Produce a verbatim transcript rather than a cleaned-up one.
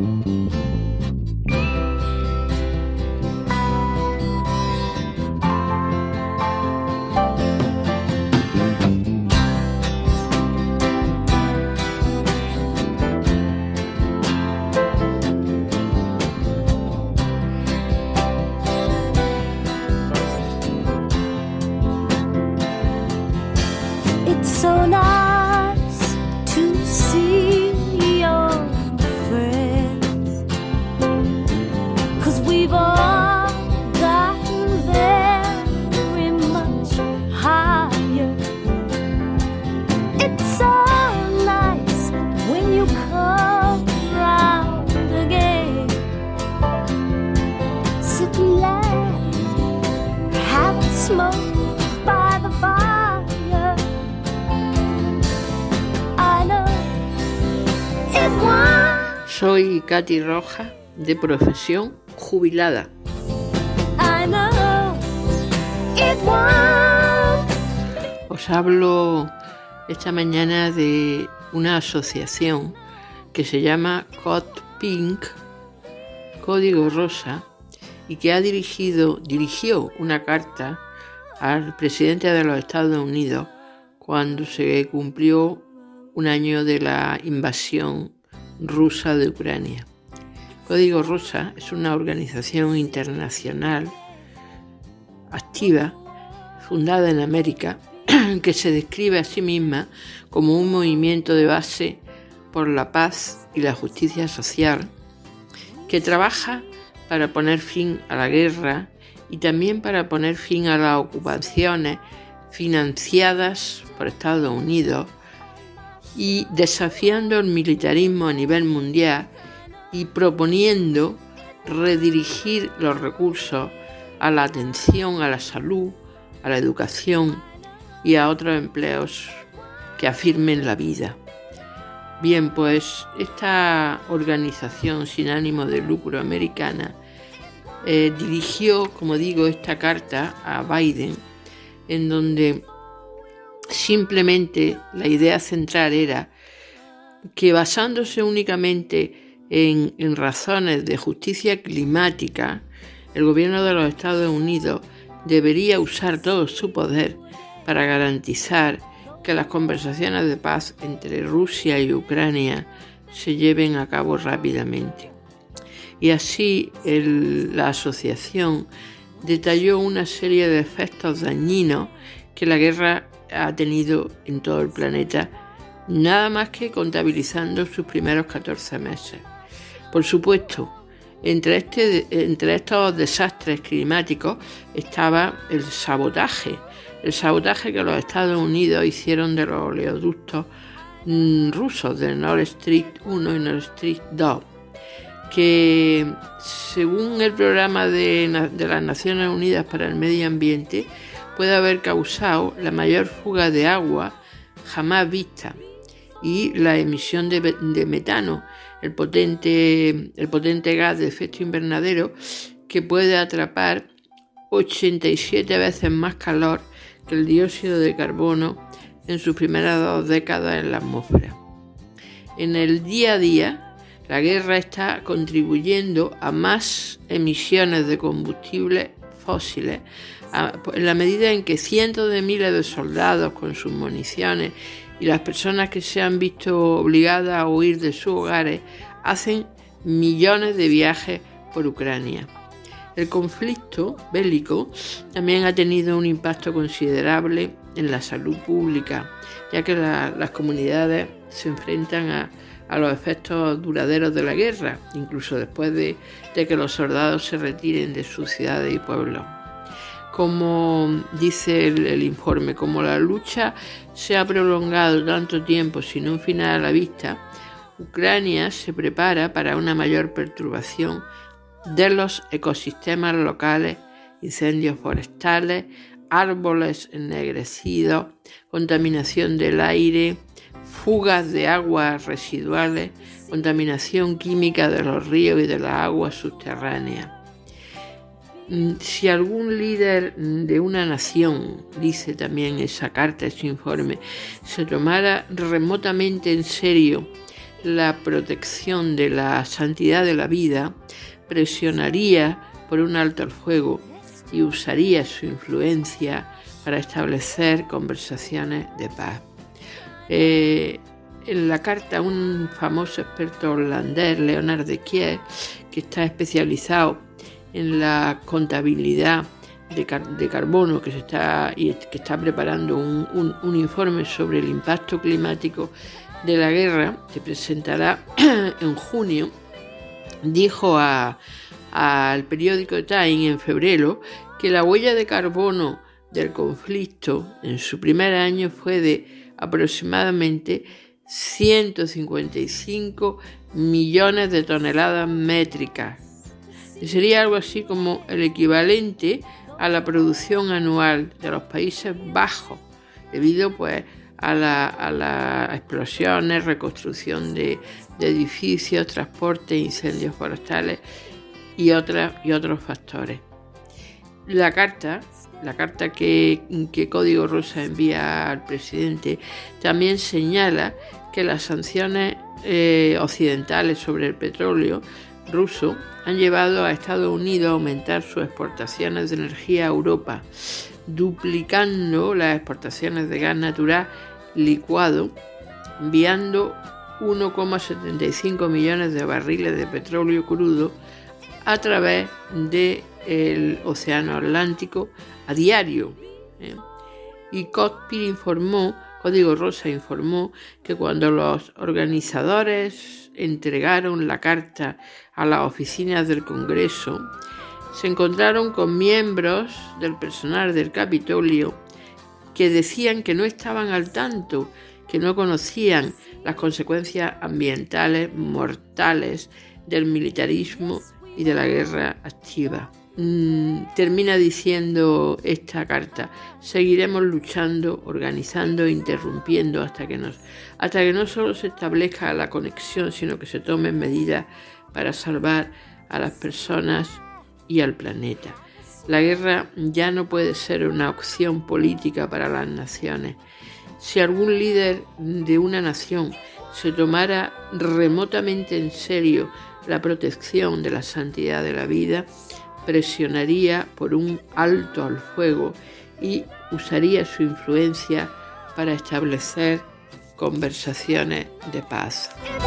Soy Katy Rojas, de profesión jubilada. Os hablo esta mañana de una asociación que se llama Code Pink, Código Rosa, y que ha dirigido, dirigió una carta al presidente de los Estados Unidos cuando se cumplió un año de la invasión rusa de Ucrania. Código Rosa es una organización internacional activa, fundada en América, que se describe a sí misma como un movimiento de base por la paz y la justicia social, que trabaja para poner fin a la guerra y también para poner fin a las ocupaciones financiadas por Estados Unidos y desafiando el militarismo a nivel mundial y proponiendo redirigir los recursos a la atención a la salud, a la educación y a otros empleos que afirmen la vida. Bien, pues esta organización sin ánimo de lucro americana eh, dirigió, como digo, esta carta a Biden, en donde simplemente la idea central era que, basándose únicamente en, en razones de justicia climática, el gobierno de los Estados Unidos debería usar todo su poder para garantizar que las conversaciones de paz entre Rusia y Ucrania se lleven a cabo rápidamente. Y así el, la asociación detalló una serie de efectos dañinos que la guerra ha tenido en todo el planeta, nada más que contabilizando sus primeros catorce meses. Por supuesto, entre, este, entre estos desastres climáticos estaba el sabotaje, el sabotaje que los Estados Unidos hicieron de los oleoductos mm, rusos, de Nord Stream uno y Nord Stream dos, que según el programa de, de las Naciones Unidas para el Medio Ambiente puede haber causado la mayor fuga de agua jamás vista y la emisión de, de metano, el potente, el potente gas de efecto invernadero que puede atrapar ochenta y siete veces más calor que el dióxido de carbono en sus primeras dos décadas en la atmósfera. En el día a día, la guerra está contribuyendo a más emisiones de combustibles fósiles, a, en la medida en que cientos de miles de soldados con sus municiones y las personas que se han visto obligadas a huir de sus hogares hacen millones de viajes por Ucrania. El conflicto bélico también ha tenido un impacto considerable en la salud pública, ya que la, las comunidades se enfrentan a, a los efectos duraderos de la guerra, incluso después de, de que los soldados se retiren de sus ciudades y pueblos. Como dice el, el informe, como la lucha se ha prolongado tanto tiempo sin un final a la vista, Ucrania se prepara para una mayor perturbación de los ecosistemas locales, incendios forestales, árboles ennegrecidos, contaminación del aire, fugas de aguas residuales, contaminación química de los ríos y de las aguas subterráneas. Si algún líder de una nación, dice también esa carta, ese informe, se tomara remotamente en serio la protección de la santidad de la vida, presionaría por un alto al fuego y usaría su influencia para establecer conversaciones de paz. Eh, en la carta, un famoso experto holandés, Leonard de Kier, que está especializado en la contabilidad de, car- de carbono, que, se está, y que está preparando un, un, un informe sobre el impacto climático de la guerra, que presentará en junio, dijo a, a, al periódico Time en febrero que la huella de carbono del conflicto en su primer año fue de aproximadamente ciento cincuenta y cinco millones de toneladas métricas. Sería algo así como el equivalente a la producción anual de los Países Bajos, debido pues a, la, a las explosiones, reconstrucción de, de edificios, transporte, incendios forestales y, otras, y otros factores. La carta, la carta que, que Código Rosa envía al presidente también señala que las sanciones eh, occidentales sobre el petróleo ruso han llevado a Estados Unidos a aumentar sus exportaciones de energía a Europa, duplicando las exportaciones de gas natural licuado, enviando uno coma setenta y cinco millones de barriles de petróleo crudo a través del Océano Atlántico a diario. ¿eh? Y Cockpit informó, Código Rosa informó que cuando los organizadores entregaron la carta a las oficinas del Congreso, se encontraron con miembros del personal del Capitolio que decían que no estaban al tanto, que no conocían las consecuencias ambientales mortales del militarismo y de la guerra activa. Mm, termina diciendo esta carta: seguiremos luchando, organizando e interrumpiendo hasta que, nos, hasta que no solo se establezca la conexión, sino que se tomen medidas para salvar a las personas y al planeta. La guerra ya no puede ser una opción política para las naciones. Si algún líder de una nación se tomara remotamente en serio la protección de la santidad de la vida, presionaría por un alto al fuego y usaría su influencia para establecer conversaciones de paz.